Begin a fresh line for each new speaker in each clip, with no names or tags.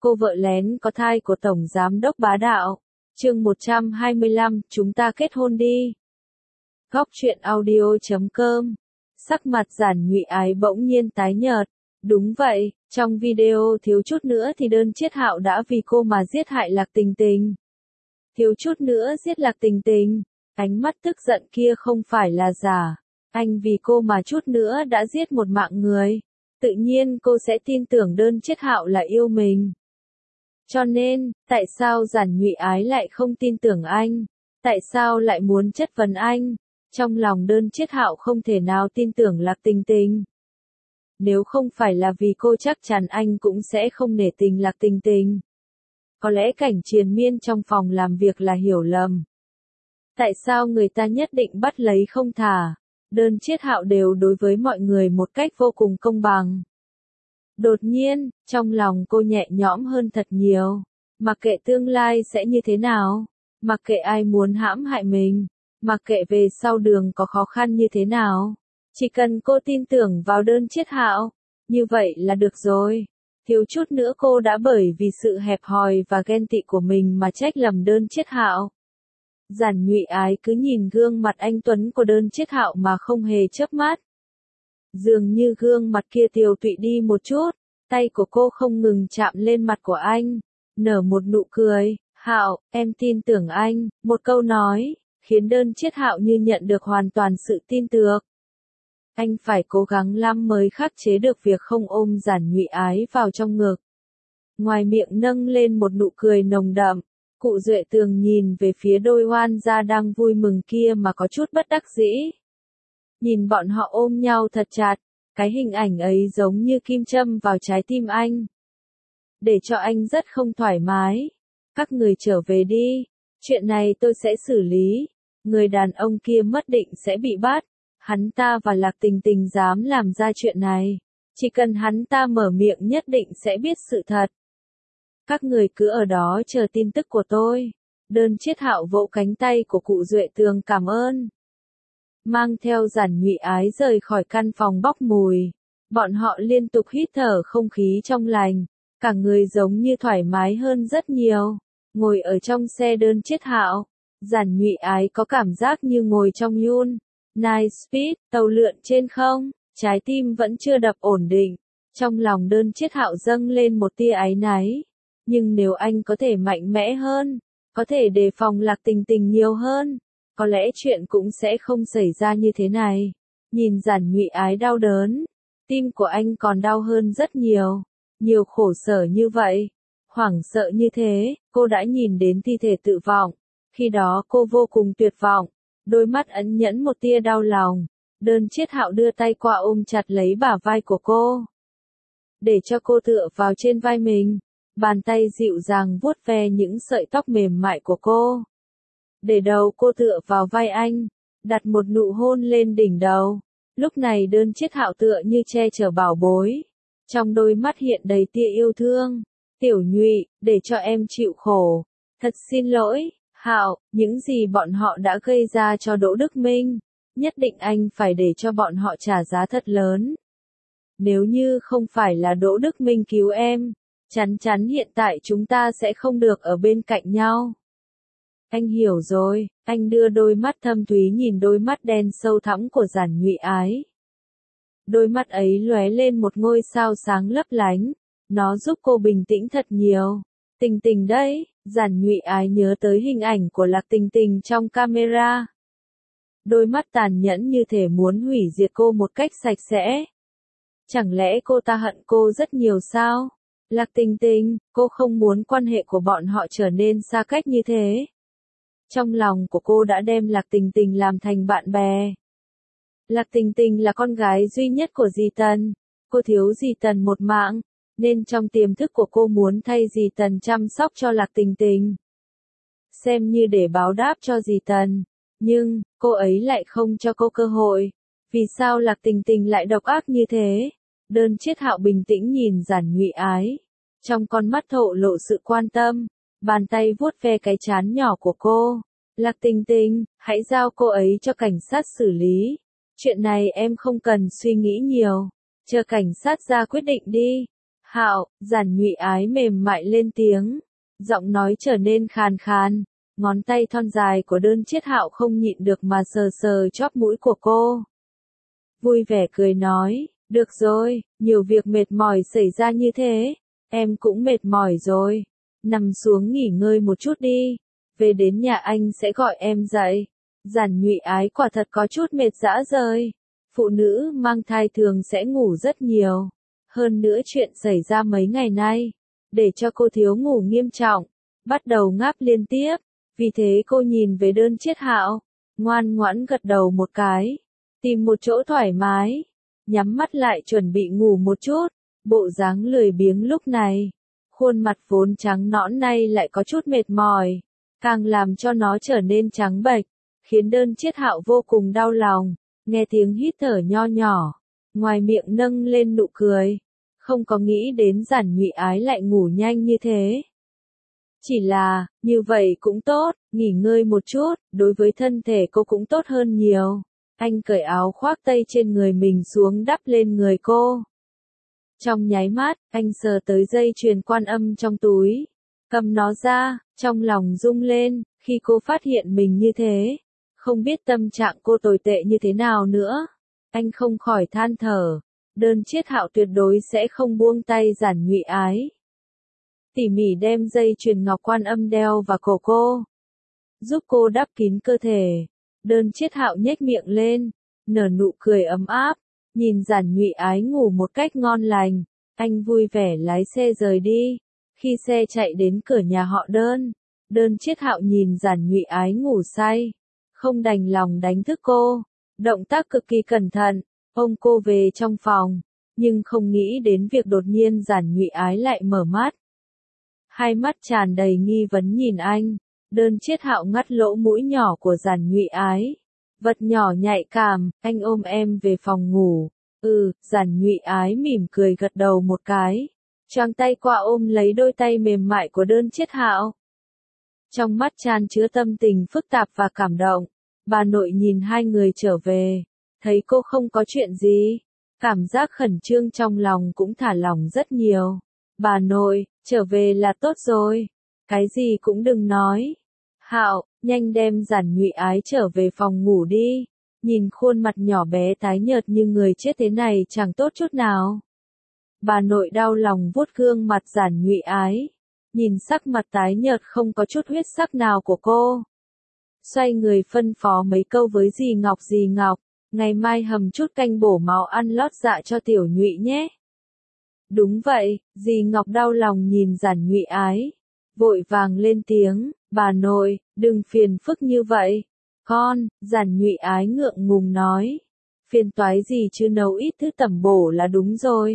Cô vợ lén có thai của Tổng Giám đốc bá đạo. Chương 125, chúng ta kết hôn đi. Góc truyện audio.com. Sắc mặt Giản Nhụy Ái bỗng nhiên tái nhợt. Đúng vậy, trong video thiếu chút nữa thì đơn Chiết Hạo đã vì cô mà giết hại Lạc Tình Tình. Thiếu chút nữa giết Lạc Tình Tình. Ánh mắt tức giận kia không phải là giả. Anh vì cô mà chút nữa đã giết một mạng người. Tự nhiên cô sẽ tin tưởng đơn Chiết Hạo là yêu mình. Cho nên, tại sao Giản Nhụy Ái lại không tin tưởng anh? Tại sao lại muốn chất vấn anh? Trong lòng đơn Chiết Hạo không thể nào tin tưởng Lạc Tình Tình. Nếu không phải là vì cô chắc chắn anh cũng sẽ không nể tình Lạc Tình Tình. Có lẽ cảnh triền miên trong phòng làm việc là hiểu lầm. Tại sao người ta nhất định bắt lấy không thả? Đơn Chiết Hạo đều đối với mọi người một cách vô cùng công bằng. Đột nhiên, trong lòng cô nhẹ nhõm hơn thật nhiều. Mặc kệ tương lai sẽ như thế nào, mặc kệ ai muốn hãm hại mình, mặc kệ về sau đường có khó khăn như thế nào, chỉ cần cô tin tưởng vào đơn Chiết Hạo, như vậy là được rồi. Thiếu chút nữa cô đã bởi vì sự hẹp hòi và ghen tị của mình mà trách lầm đơn Chiết Hạo. Giản Nhụy Ái cứ nhìn gương mặt anh tuấn của đơn Chiết Hạo mà không hề chớp mắt. Dường như gương mặt kia tiều tụy đi một chút, tay của cô không ngừng chạm lên mặt của anh, nở một nụ cười. Hạo, em tin tưởng anh, một câu nói, khiến đơn Chiết Hạo như nhận được hoàn toàn sự tin tưởng. Anh phải cố gắng lắm mới khắc chế được việc không ôm Giản Nhụy Ái vào trong ngực. Ngoài miệng nâng lên một nụ cười nồng đậm, Cụ Duệ Tường nhìn về phía đôi oan gia đang vui mừng kia mà có chút bất đắc dĩ. Nhìn bọn họ ôm nhau thật chặt, cái hình ảnh ấy giống như kim châm vào trái tim anh. Để cho anh rất không thoải mái. Các người trở về đi, chuyện này tôi sẽ xử lý. Người đàn ông kia mất định sẽ bị bắt. Hắn ta và Lạc Tình Tình dám làm ra chuyện này. Chỉ cần hắn ta mở miệng nhất định sẽ biết sự thật. Các người cứ ở đó chờ tin tức của tôi. Đơn Chiết Hạo vỗ cánh tay của Cụ Duệ Tường cảm ơn. Mang theo Giản Nhụy Ái rời khỏi căn phòng bốc mùi. Bọn họ liên tục hít thở không khí trong lành. Cả người giống như thoải mái hơn rất nhiều. Ngồi ở trong xe đơn Chiết Hạo, Giản Nhụy Ái có cảm giác như ngồi trong Yun Night Speed, tàu lượn trên không. Trái tim vẫn chưa đập ổn định. Trong lòng đơn Chiết Hạo dâng lên một tia áy náy. Nhưng nếu anh có thể mạnh mẽ hơn, có thể đề phòng Lạc Tình Tình nhiều hơn, có lẽ chuyện cũng sẽ không xảy ra như thế này. Nhìn Giản Nhụy Ái đau đớn, tim của anh còn đau hơn rất nhiều. Nhiều khổ sở như vậy, hoảng sợ như thế, cô đã nhìn đến thi thể tự vọng. Khi đó cô vô cùng tuyệt vọng, đôi mắt ẩn nhẫn một tia đau lòng. Đơn Chiết Hạo đưa tay qua ôm chặt lấy bả vai của cô, để cho cô tựa vào trên vai mình. Bàn tay dịu dàng vuốt ve những sợi tóc mềm mại của cô. Để đầu cô tựa vào vai anh, đặt một nụ hôn lên đỉnh đầu. Lúc này đơn Chiết Hạo tựa như che chở bảo bối. Trong đôi mắt hiện đầy tia yêu thương. Tiểu Nhụy, để cho em chịu khổ. Thật xin lỗi, Hạo, những gì bọn họ đã gây ra cho Đỗ Đức Minh. Nhất định anh phải để cho bọn họ trả giá thật lớn. Nếu như không phải là Đỗ Đức Minh cứu em, chắn chắn hiện tại chúng ta sẽ không được ở bên cạnh nhau. Anh hiểu rồi, anh đưa đôi mắt thâm thúy nhìn đôi mắt đen sâu thẳm của Giản Nhụy Ái. Đôi mắt ấy lóe lên một ngôi sao sáng lấp lánh, nó giúp cô bình tĩnh thật nhiều. Tình Tình đấy, Giản Nhụy Ái nhớ tới hình ảnh của Lạc Tình Tình trong camera. Đôi mắt tàn nhẫn như thể muốn hủy diệt cô một cách sạch sẽ. Chẳng lẽ cô ta hận cô rất nhiều sao? Lạc Tình Tình, cô không muốn quan hệ của bọn họ trở nên xa cách như thế. Trong lòng của cô đã đem Lạc Tình Tình làm thành bạn bè. Lạc Tình Tình là con gái duy nhất của dì Tần. Cô thiếu dì Tần một mạng, nên trong tiềm thức của cô muốn thay dì Tần chăm sóc cho Lạc Tình Tình. Xem như để báo đáp cho dì Tần. Nhưng, cô ấy lại không cho cô cơ hội. Vì sao Lạc Tình Tình lại độc ác như thế? Đơn Chiết Hạo bình tĩnh nhìn Giản Nhụy Ái. Trong con mắt thổ lộ sự quan tâm. Bàn tay vuốt ve cái trán nhỏ của cô. Lạc Tình Tình, hãy giao cô ấy cho cảnh sát xử lý. Chuyện này em không cần suy nghĩ nhiều. Chờ cảnh sát ra quyết định đi. Hạo, Giản Nhụy Ái mềm mại lên tiếng, giọng nói trở nên khàn khàn, ngón tay thon dài của Đơn Chiết Hạo không nhịn được mà sờ sờ chóp mũi của cô. Vui vẻ cười nói, được rồi, nhiều việc mệt mỏi xảy ra như thế, em cũng mệt mỏi rồi, nằm xuống nghỉ ngơi một chút đi, về đến nhà anh sẽ gọi em dậy. Giản Nhụy Ái quả thật có chút mệt rã rời, phụ nữ mang thai thường sẽ ngủ rất nhiều, hơn nữa chuyện xảy ra mấy ngày nay, để cho cô thiếu ngủ nghiêm trọng, bắt đầu ngáp liên tiếp, vì thế cô nhìn về Đơn Chiết Hạo, ngoan ngoãn gật đầu một cái, tìm một chỗ thoải mái, nhắm mắt lại chuẩn bị ngủ một chút, bộ dáng lười biếng lúc này, khuôn mặt vốn trắng nõn nay lại có chút mệt mỏi, càng làm cho nó trở nên trắng bệch, khiến Đơn Chiết Hạo vô cùng đau lòng, nghe tiếng hít thở nho nhỏ, ngoài miệng nâng lên nụ cười, không có nghĩ đến Giản Nhụy Ái lại ngủ nhanh như thế. Chỉ là, như vậy cũng tốt, nghỉ ngơi một chút, đối với thân thể cô cũng tốt hơn nhiều. Anh cởi áo khoác tây trên người mình xuống đắp lên người cô. Trong nháy mắt, anh sờ tới dây chuyền Quan Âm trong túi, cầm nó ra, trong lòng rung lên, khi cô phát hiện mình như thế, không biết tâm trạng cô tồi tệ như thế nào nữa. Anh không khỏi than thở, Đơn Chiết Hạo tuyệt đối sẽ không buông tay Giản Nhụy Ái. Tỉ mỉ đem dây chuyền ngọc Quan Âm đeo vào cổ cô, giúp cô đắp kín cơ thể. Đơn Chiết Hạo nhếch miệng lên, nở nụ cười ấm áp, nhìn Giản Nhụy Ái ngủ một cách ngon lành, anh vui vẻ lái xe rời đi. Khi xe chạy đến cửa nhà họ Đơn, Đơn Chiết Hạo nhìn Giản Nhụy Ái ngủ say, không đành lòng đánh thức cô, động tác cực kỳ cẩn thận, ôm cô về trong phòng, nhưng không nghĩ đến việc đột nhiên Giản Nhụy Ái lại mở mắt. Hai mắt tràn đầy nghi vấn nhìn anh, Đơn Chiết Hạo ngắt lỗ mũi nhỏ của Giản Nhụy Ái. Vật nhỏ nhạy cảm, anh ôm em về phòng ngủ. Giản Nhụy Ái mỉm cười gật đầu một cái, choàng tay qua ôm lấy đôi tay mềm mại của Đơn Chiết Hạo. Trong mắt tràn chứa tâm tình phức tạp và cảm động, bà nội nhìn hai người trở về, thấy cô không có chuyện gì, cảm giác khẩn trương trong lòng cũng thả lỏng rất nhiều. Bà nội, trở về là tốt rồi, cái gì cũng đừng nói. Hạo, nhanh đem Giản Nhụy Ái trở về phòng ngủ đi, nhìn khuôn mặt nhỏ bé tái nhợt như người chết thế này chẳng tốt chút nào. Bà nội đau lòng vuốt gương mặt Giản Nhụy Ái, nhìn sắc mặt tái nhợt không có chút huyết sắc nào của cô. Xoay người phân phó mấy câu với dì Ngọc, ngày mai hầm chút canh bổ máu ăn lót dạ cho Tiểu Nhụy nhé. Đúng vậy, dì Ngọc đau lòng nhìn Giản Nhụy Ái, vội vàng lên tiếng, bà nội, đừng phiền phức như vậy. Con, Giản Nhụy Ái ngượng ngùng nói, phiền toái gì chứ nấu ít thứ tẩm bổ là đúng rồi.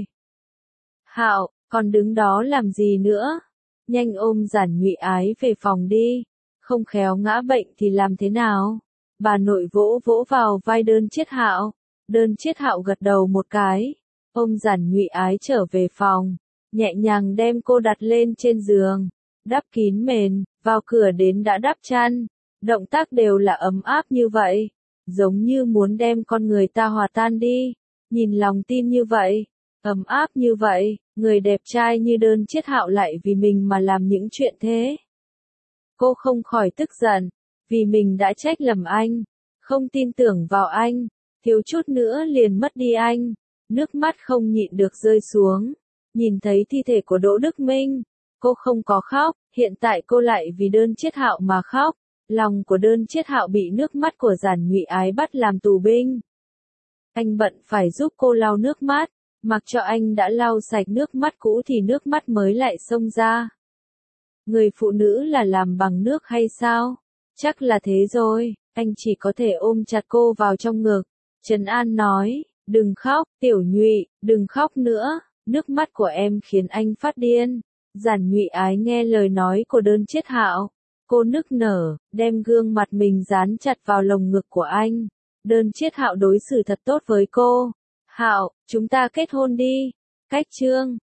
Hạo, con đứng đó làm gì nữa? Nhanh ôm Giản Nhụy Ái về phòng đi, không khéo ngã bệnh thì làm thế nào? Bà nội vỗ vỗ vào vai Đơn Chiết Hạo, Đơn Chiết Hạo gật đầu một cái, ôm Giản Nhụy Ái trở về phòng, nhẹ nhàng đem cô đặt lên trên giường, đắp kín mền, vào cửa đến đã đắp chăn, động tác đều là ấm áp như vậy, giống như muốn đem con người ta hòa tan đi, nhìn lòng tin như vậy, ấm áp như vậy, người đẹp trai như Đơn Chiết Hạo lại vì mình mà làm những chuyện thế. Cô không khỏi tức giận, vì mình đã trách lầm anh, không tin tưởng vào anh, thiếu chút nữa liền mất đi anh, nước mắt không nhịn được rơi xuống, nhìn thấy thi thể của Đỗ Đức Minh, cô không có khóc, hiện tại cô lại vì Đơn Chiết Hạo mà khóc, lòng của Đơn Chiết Hạo bị nước mắt của Giản Nhụy Ái bắt làm tù binh. Anh bận phải giúp cô lau nước mắt, mặc cho anh đã lau sạch nước mắt cũ thì nước mắt mới lại xông ra. Người phụ nữ là làm bằng nước hay sao? Chắc là thế rồi, anh chỉ có thể ôm chặt cô vào trong ngực, trấn an nói, đừng khóc, Tiểu Nhụy, đừng khóc nữa, nước mắt của em khiến anh phát điên. Giản Nhụy Ái nghe lời nói của Đơn Chiết Hạo, cô nức nở, đem gương mặt mình dán chặt vào lồng ngực của anh. Đơn Chiết Hạo đối xử thật tốt với cô. Hạo, chúng ta kết hôn đi. Cách chương